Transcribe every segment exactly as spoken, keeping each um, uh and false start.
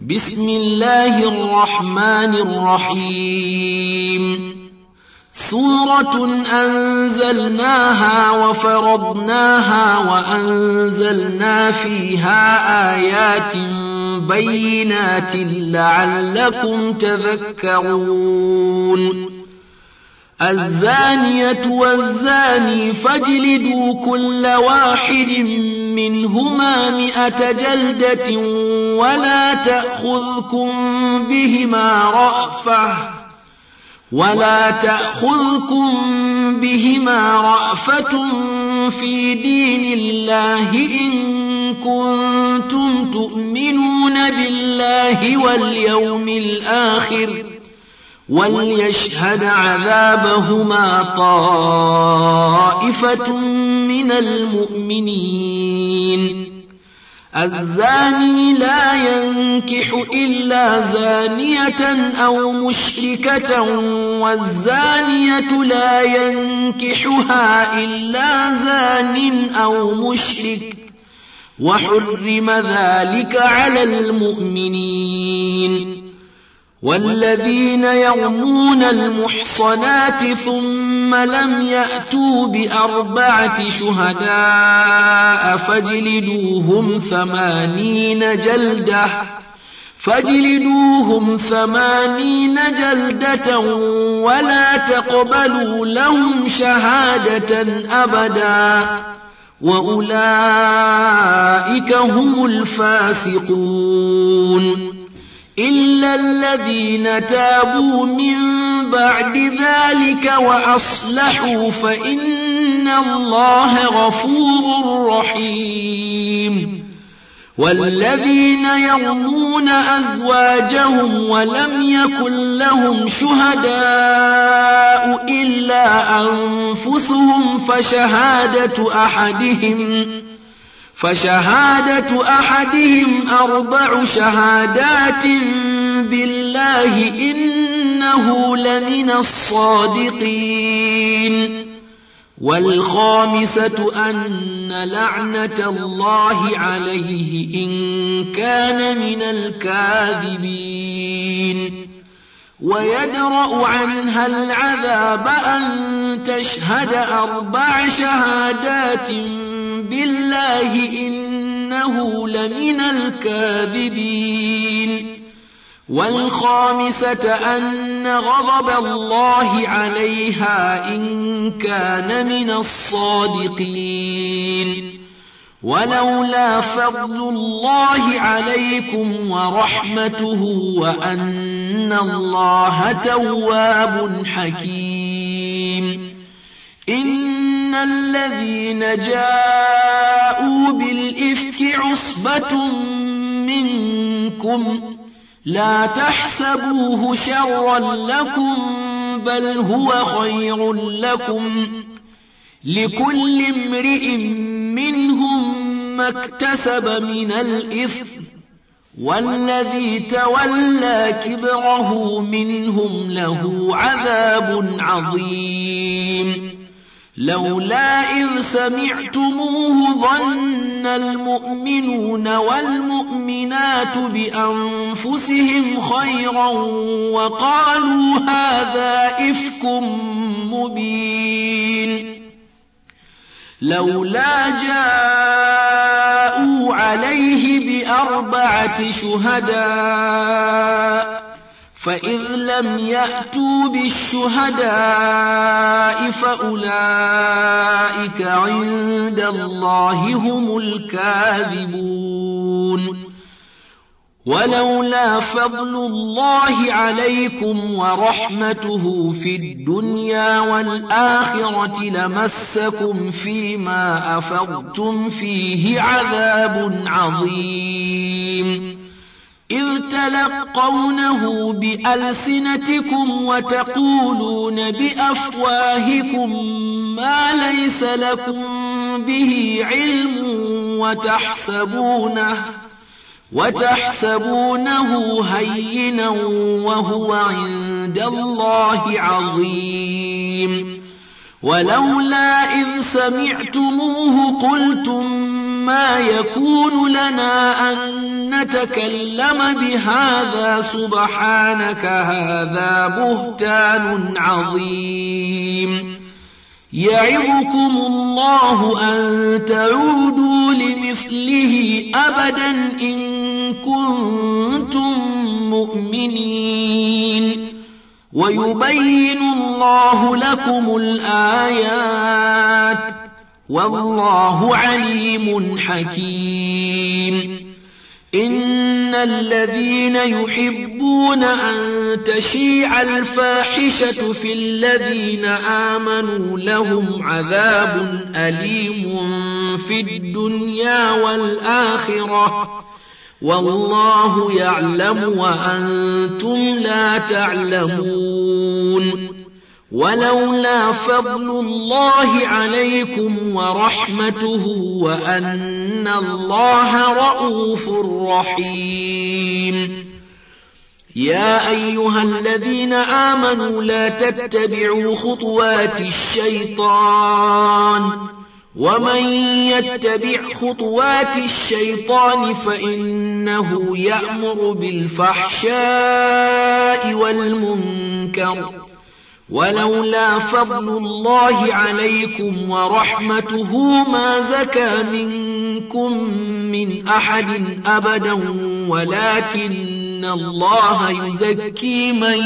بسم الله الرحمن الرحيم سورة أنزلناها وفرضناها وأنزلنا فيها آيات بينات لعلكم تذكرون الزانية والزاني فاجلدوا كل واحد منهما مئة جلدة ولا تأخذكم بهما رأفة ولا تأخذكم بهما رأفة في دين الله إن كنتم تؤمنون بالله واليوم الآخر وليشهد عذابهما طائفة من المؤمنين الزاني لا ينكح إلا زانية أو مشركة والزانية لا ينكحها إلا زان أو مشرك وحرم ذلك على المؤمنين والذين يرمون المحصنات ثم لم يأتوا بأربعة شهداء فاجلدوهم ثمانين جلدة فاجلدوهم ثمانين جلدة ولا تقبلوا لهم شهادة أبدا وأولئك هم الفاسقون إلا الذين تابوا من بعد ذلك وأصلحوا فإن الله غفور رحيم والذين يرمون أزواجهم ولم يكن لهم شهداء إلا أنفسهم فشهادة أحدهم فشهادة أحدهم أربع شهادات بالله إنه لمن الصادقين والخامسة أن لعنة الله عليه إن كان من الكاذبين ويدرأ عنها العذاب أن تشهد أربع شهادات بالله إنه لمن الكاذبين والخامسة أن غضب الله عليها إن كان من الصادقين ولولا فضل الله عليكم ورحمته وأن الله تواب حكيم إن الذين جاءوا بالإفك عصبة منكم لا تحسبوه شرا لكم بل هو خير لكم لكل امرئ منهم ما اكتسب من الإثم والذي تولى كبره منهم له عذاب عظيم لولا إذ سمعتموه ظن المؤمنون والمؤمنات بأنفسهم خيرا وقالوا هذا إفك مبين لولا جاءوا عليه بأربعة شهداء فإذ لم يأتوا بالشهداء فأولئك عند الله هم الكاذبون ولولا فضل الله عليكم ورحمته في الدنيا والآخرة لمسكم فيما أفضتم فيه عذاب عظيم إذ تلقونه بألسنتكم وتقولون بأفواهكم ما ليس لكم به علم وتحسبونه وتحسبونه هينا وهو عند الله عظيم ولولا إذ سمعتموه قلتم ما يكون لنا أن نتكلم بهذا سبحانك هذا بهتان عظيم يعظكم الله أن تعودوا لمثله أبدا إن كنتم مؤمنين ويبين الله لكم الآيات والله عليم حكيم إن الذين يحبون أن تشيع الفاحشة في الذين آمنوا لهم عذاب أليم في الدنيا والآخرة والله يعلم وأنتم لا تعلمون ولولا فضل الله عليكم ورحمته وأن الله رءوف رحيم يا أيها الذين آمنوا لا تتبعوا خطوات الشيطان ومن يتبع خطوات الشيطان فإنه يأمر بالفحشاء والمنكر ولولا فضل الله عليكم ورحمته ما زكى منكم من أحد أبدا ولكن الله يزكي من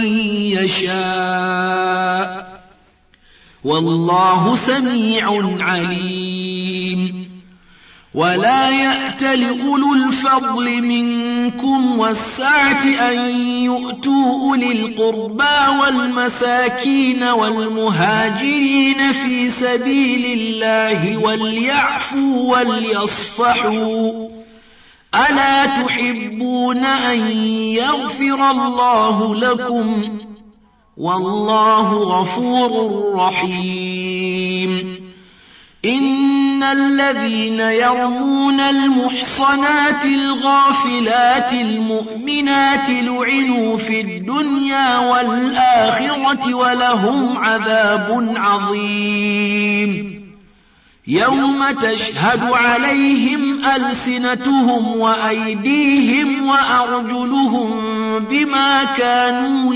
يشاء والله سميع عليم ولا يأتل أولو الفضل منكم والسعة أن يؤتوا أولي القربى والمساكين والمهاجرين في سبيل الله وليعفوا وليصفحوا ألا تحبون أن يغفر الله لكم والله غفور رحيم إن الذين يرمون المحصنات الغافلات المؤمنات لعنوا في الدنيا والآخرة ولهم عذاب عظيم يوم تشهد عليهم ألسنتهم وأيديهم وأرجلهم بما كانوا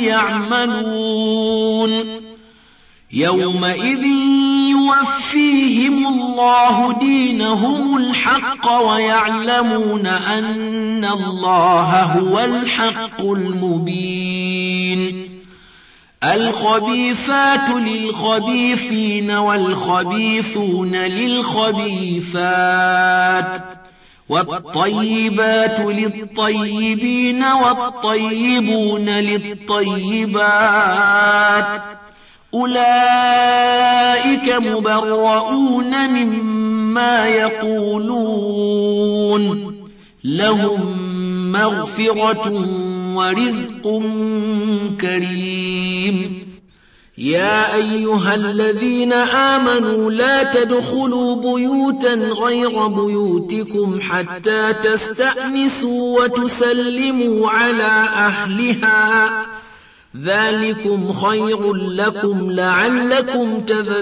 يعملون يومئذ يوفيهم الله دينهم الحق ويعلمون أن الله هو الحق المبين الخبيثات للخبيثين والخبيثون للخبيثات والطيبات للطيبين والطيبون للطيبات أولئك مبرؤون مما يقولون لهم مغفرة ورزق كريم يا أيها الذين آمنوا لا تدخلوا بيوتا غير بيوتكم حتى تستأنسوا وتسلموا على أهلها ذلكم خير لكم لعلكم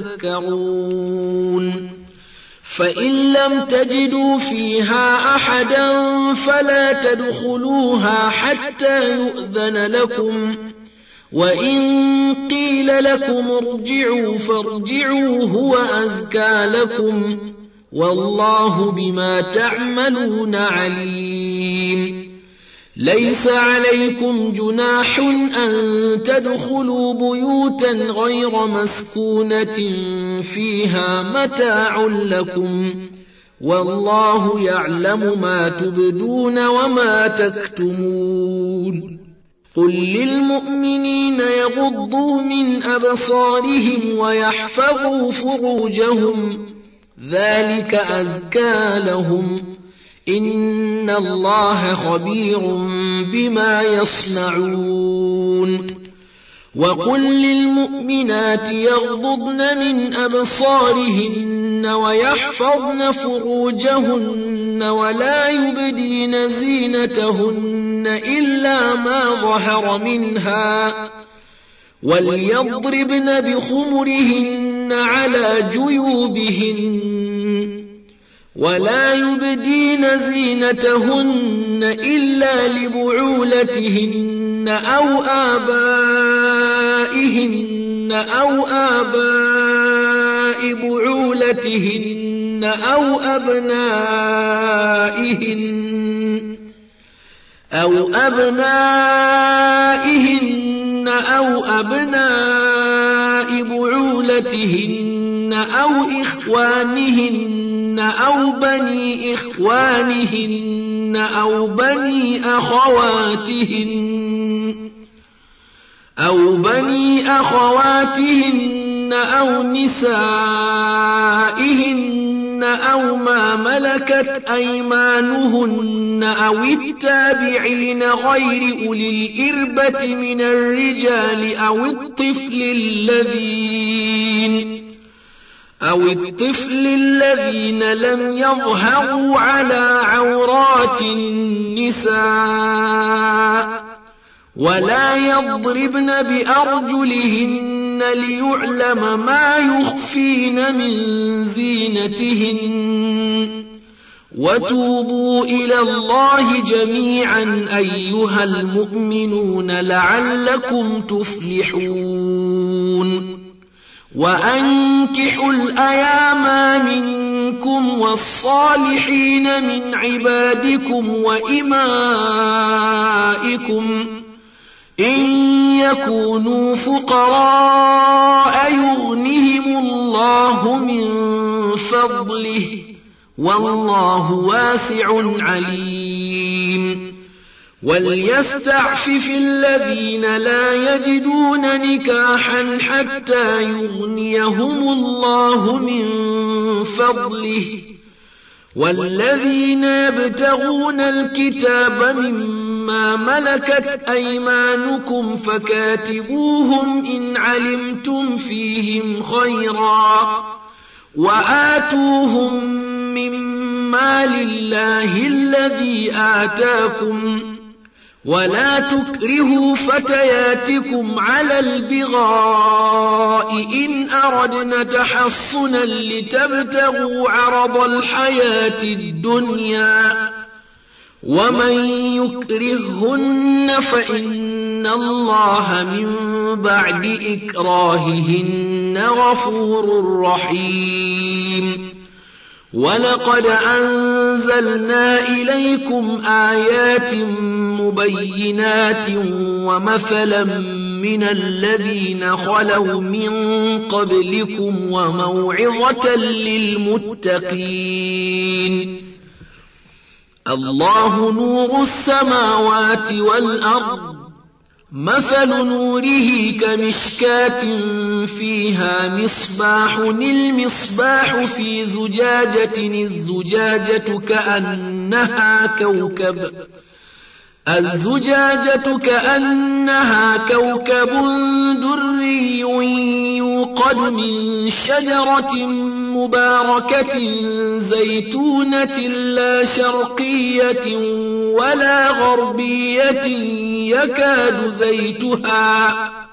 تذكرون فإن لم تجدوا فيها أحدا فلا تدخلوها حتى يؤذن لكم وإن قيل لكم ارجعوا فارجعوا هو أزكى لكم والله بما تعملون عليم ليس عليكم جناح أن تدخلوا بيوتا غير مسكونة فيها متاع لكم والله يعلم ما تبدون وما تكتمون قل للمؤمنين يغضوا من أبصارهم ويحفظوا فروجهم ذلك أزكى لهم إن الله خبير بما يصنعون وقل للمؤمنات يغضضن من أبصارهن ويحفظن فروجهن ولا يبدين زينتهن إلا ما ظهر منها وليضربن بخمرهن على جيوبهن ولا يبدين زينتهن إلا لبعولتهن أو آبائهن أو آباء بعولتهن أو أبنائهن أو أبنائهن أو أبناء بعولتهن أو إخوانهن أو بني إخوانهن أو بني أخواتهن أو بني أخواتهن أو نسائهن أو ما ملكت أيمانهن أو التابعين غير أولي الإربة من الرجال أو الطفل الذين أو الطفل الذين لم يظهروا على عورات النساء ولا يضربن بأرجلهن ليعلم ما يخفين من زينتهن وتوبوا إلى الله جميعا أيها المؤمنون لعلكم تفلحون وأنكحوا الأيام منكم والصالحين من عبادكم وإمائكم إن يكونوا فقراء يغنهم الله من فضله والله واسع عليم وليستعفف الذين لا يجدون نكاحا حتى يغنيهم الله من فضله والذين يبتغون الكتاب مما ملكت أيمانكم فكاتبوهم إن علمتم فيهم خيرا وآتوهم مما لله الذي آتاكم ولا تكرهوا فتياتكم على البغاء إن أردن تحصنا لتبتغوا عرض الحياة الدنيا ومن يكرههن فإن الله من بعد إكراههن غفور رحيم ولقد أنزلنا إليكم آيات مبينات ومثلا من الذين خلوا من قبلكم وموعظة للمتقين الله نور السماوات والأرض مثل نوره كمشكاة فيها مصباح المصباح في زجاجة الزجاجة كأنها كوكب الزجاجة كأنها كوكب دري يوقد من شجرة مباركة زيتونة لا شرقية ولا غربية يكاد زيتها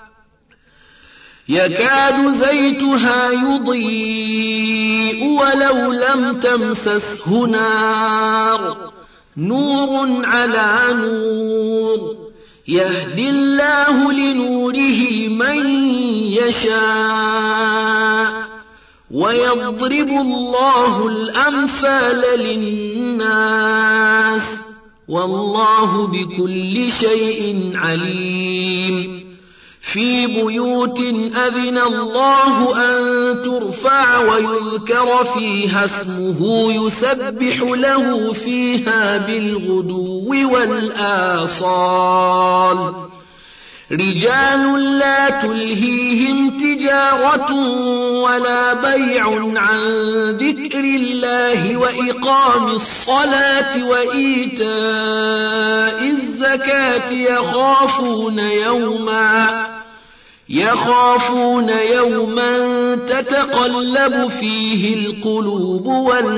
يكاد زيتها يضيء ولو لم تمسسه نار نور على نور يهدي الله لنوره من يشاء ويضرب الله الأمثال للناس والله بكل شيء عليم في بيوت أذن الله أن ترفع ويذكر فيها اسمه يسبح له فيها بالغدو والآصال رجال لا تلهيهم تجارة ولا بيع عن ذكر الله وإقام الصلاة وإيتاء الزكاة يخافون يوما يخافون يوما تتقلب فيه القلوب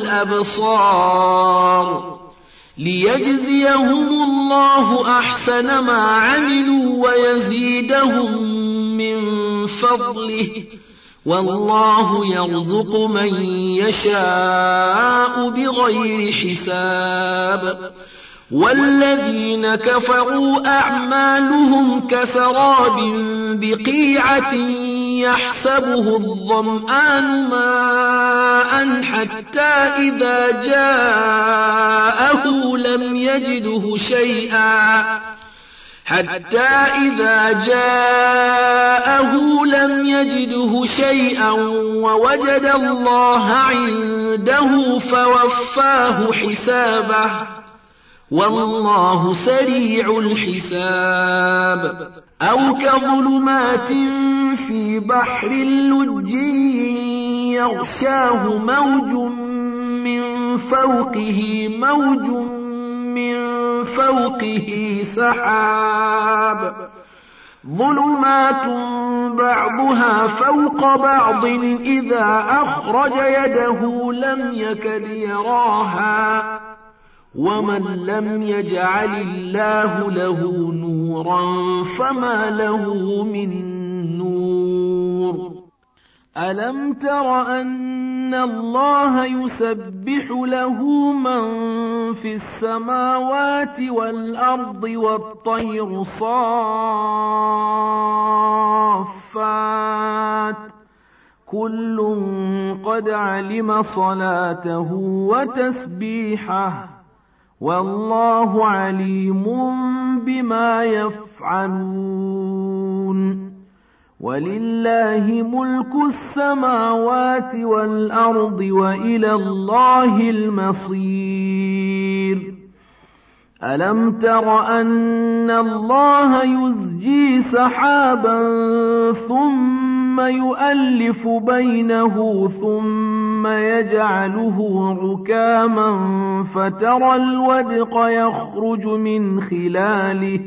والأبصار ليجزيهم الله أحسن ما عملوا ويزيدهم من فضله والله يرزق من يشاء بغير حساب والذين كفروا أعمالهم كسراب بقيعة يحسبه الظمآن ماء حتى إذا جاءه لم يجده شيئا حتى إذا جاءه لم يجده شيئا ووجد الله عنده فوفاه حسابه والله سريع الحساب أو كظلمات في بحر لجي يغشاه موج من فوقه موج من فوقه سحاب ظلمات بعضها فوق بعض إذا أخرج يده لم يكد يراها ومن لم يجعل الله له نورا فما له من نور ألم تر أن الله يسبح له من في السماوات والأرض والطير صافات كل قد علم صلاته وتسبيحه والله عليم بما يفعلون ولله ملك السماوات والأرض وإلى الله المصير ألم تر أن الله يزجي سحابا ثم يؤلف بينه ثم يجعله ركاما فترى الودق يخرج من خلاله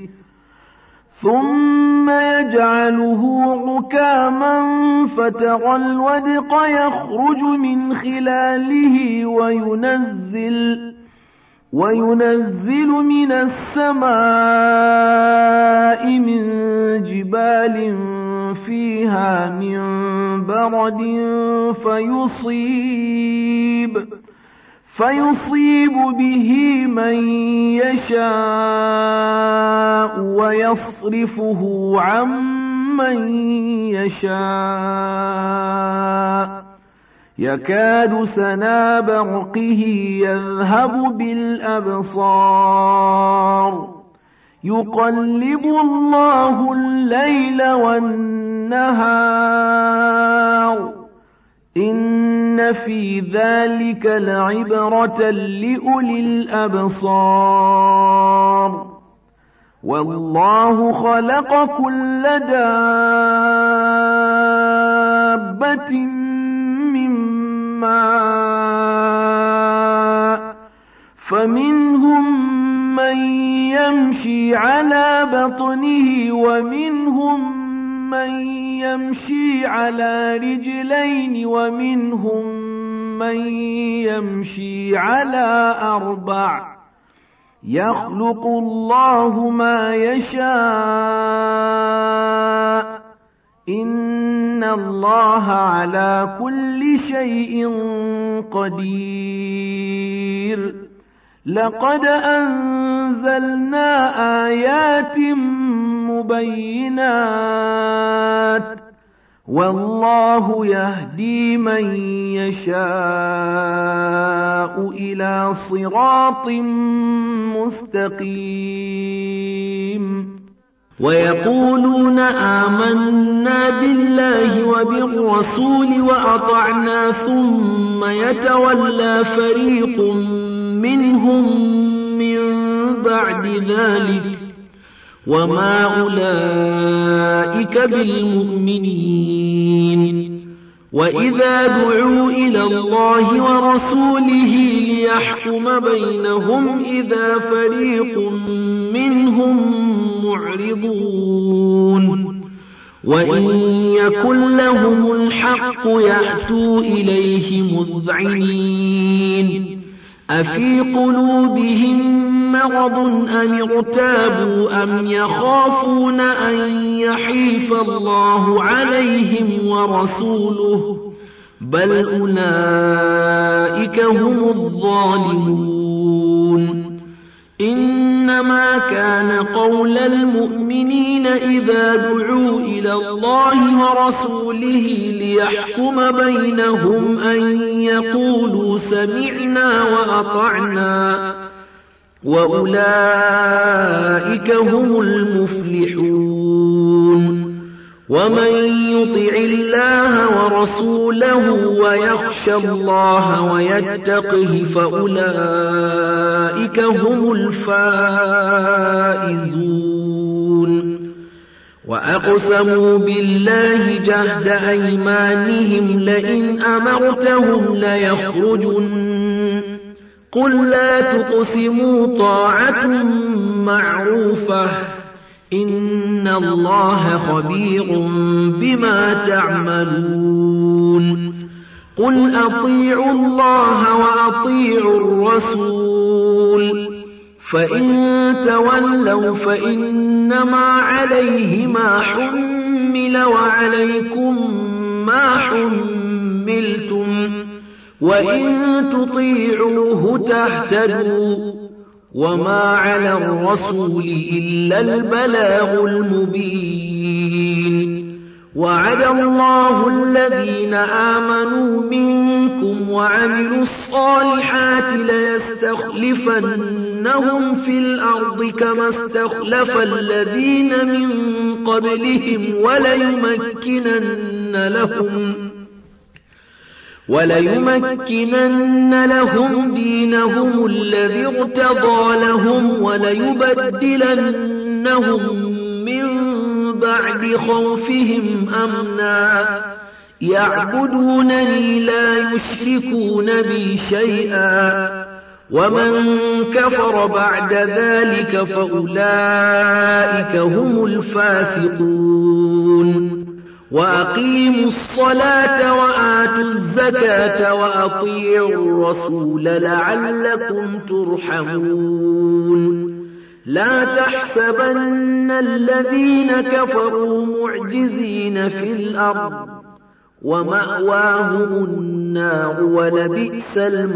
ثم يجعله ركاما فترى الودق يخرج من خلاله وينزل وينزل من السماء من جبال فيها من برد فيصيب فيصيب به من يشاء ويصرفه عن من يشاء يكاد سنا برقه يذهب بالأبصار يقلب الله الليل والنهار إن في ذلك لعبرة لأولي الأبصار والله خلق كل دابة من ماء فمنهم من يمشي على بطنه ومنهم من يمشي على رجلين ومنهم من يمشي على أربع يخلق الله ما يشاء إن الله على كل شيء قدير لقد أنزلنا آيات مبينات والله يهدي من يشاء إلى صراط مستقيم ويقولون آمنا بالله وبالرسول وأطعنا ثم يتولى فريق منهم من بعد ذلك وما أولئك بالمؤمنين وإذا دعوا إلى الله ورسوله ليحكم بينهم إذا فريق منهم معرضون وإن يكن لهم الحق يأتوا إليه مذعنين أفي قلوبهم مرض أم ارتابوا أم يخافون أن يحيف الله عليهم ورسوله بل أولئك هم الظالمون إنما كان قول المؤمنين إذا دعوا إلى الله ورسوله ليحكم بينهم أن يقولوا سمعنا وأطعنا وأولئك هم المفلحون ومن يطع الله ورسوله ويخشى الله ويتقه فأولئك هم الفائزون وأقسموا بالله جهد أيمانهم لئن أمرتهم ليخرجن قل لا تقسموا طاعة معروفة إن الله خبير بما تعملون قل أطيعوا الله وأطيعوا الرسول فإن تولوا فإنما عليه ما حمل وعليكم ما حملتم وإن تطيعوه تهتدوا وما على الرسول إلا البلاغ المبين وعد الله الذين آمنوا منكم وعملوا الصالحات ليستخلفنهم في الأرض كما استخلف الذين من قبلهم وليمكنن لهم وليمكنن لهم دينهم الذي ارتضى لهم وليبدلنهم من بعد خوفهم أمنا يعبدونني لا يشركون بي شيئا ومن كفر بعد ذلك فأولئك هم الفاسقون وأقيموا الصلاة وآتوا الزكاة وأطيعوا الرسول لعلكم ترحمون لا تحسبن الذين كفروا معجزين في الأرض ومأواهم النار ولبئس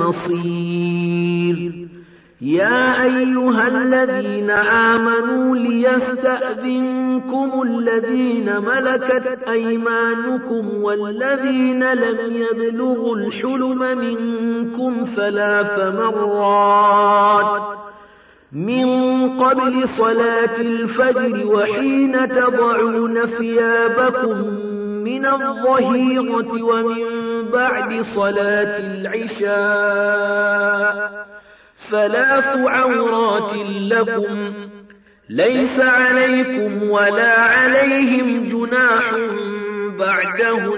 المصير يا أيها الذين آمنوا ليستأذنكم الذين ملكت أيمانكم والذين لم يبلغوا الحلم منكم ثلاث مرات من قبل صلاة الفجر وحين تضعون ثيابكم من الظهيرة ومن بعد صلاة العشاء ثلاث عورات لكم ليس عليكم ولا عليهم جناح بعدهن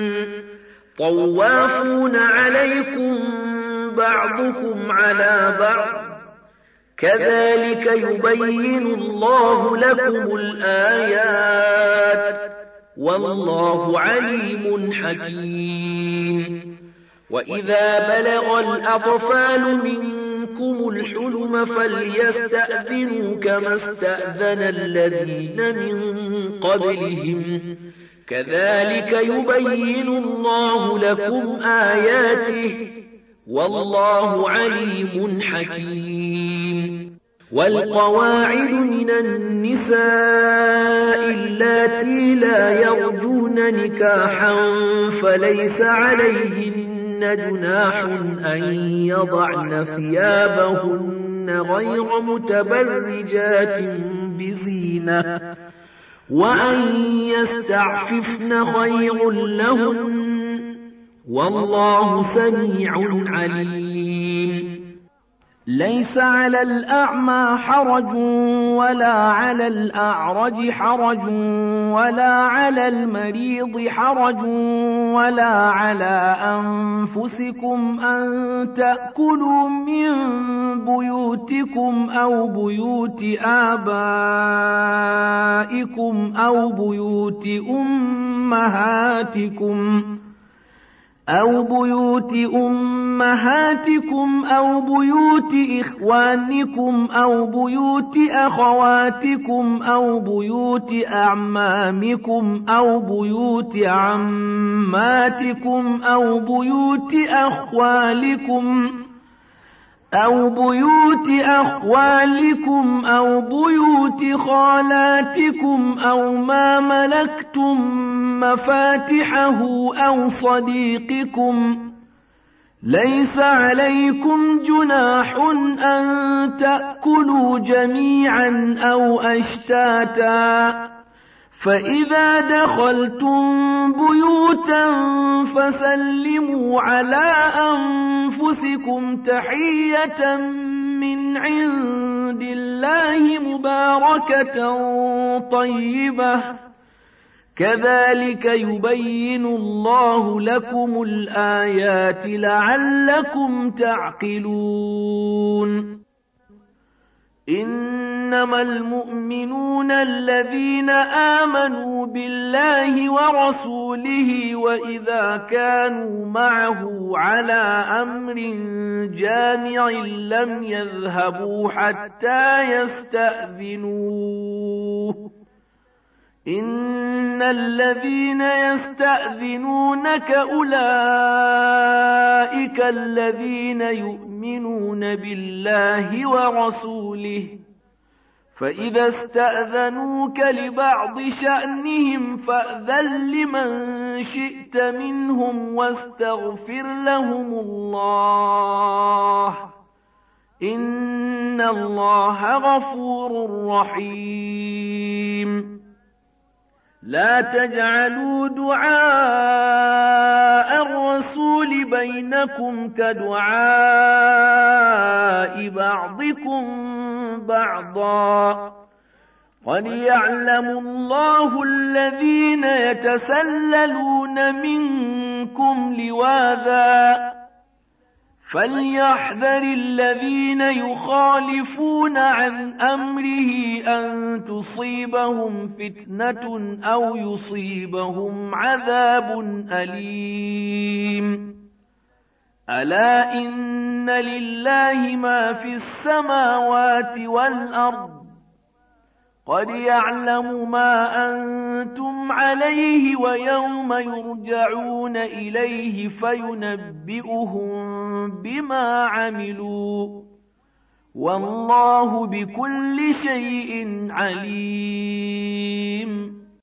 طوافون عليكم بعضكم على بعض كذلك يبين الله لكم الآيات والله عليم حكيم وإذا بلغ الأطفال منكم الحلم فليستأذنوا كما استأذن الذين من قبلهم كذلك يبين الله لكم آياته والله عليم حكيم والقواعد من النساء اللاتي لا يرجون نكاحا فليس عليهن جناح أن يضعن ثيابهن غير متبرجات بزينة وأن يستعففن خير لهن والله سميع عليم ليس على الأعمى حرج ولا على الأعرج حرج ولا على المريض حرج ولا على أنفسكم أن تأكلوا من بيوتكم أو بيوت آبائكم أو بيوت أمهاتكم أو بيوت أمهاتكم أو بيوت إخوانكم أو بيوت أخواتكم أو بيوت أعمامكم أو بيوت عماتكم أو بيوت أخوالكم أو بيوت أخوالكم أو بيوت خالاتكم أو ما ملكتم مفاتحه أو صديقكم. ليس عليكم جناح أن تأكلوا جميعا أو أشتاتا، فإذا دخلتم بيوتا فسلموا على أنفسكم تحية من عند الله مباركة طيبة، كذلك يبين الله لكم الآيات لعلكم تعقلون. إنما المؤمنون الذين آمنوا بالله ورسوله وإذا كانوا معه على أمر جامع لم يذهبوا حتى يستأذنوه. إن الذين يستأذنونك أولئك الذين يؤمنون بالله ورسوله، فإذا استأذنوك لبعض شأنهم فأذن لمن شئت منهم واستغفر لهم الله، إن الله غفور رحيم. لا تجعلوا دعاء الرسول بينكم كدعاء بعضكم بعضا، قد يعلم الله الذين يتسللون منكم لواذا، فليحذر الذين يخالفون عن أمره أن تصيبهم فتنة أو يصيبهم عذاب أليم. ألا إن لله ما في السماوات والأرض، قد يعلم ما أنتم عليه ويوم يرجعون إليه فينبئهم بما عملوا، والله بكل شيء عليم.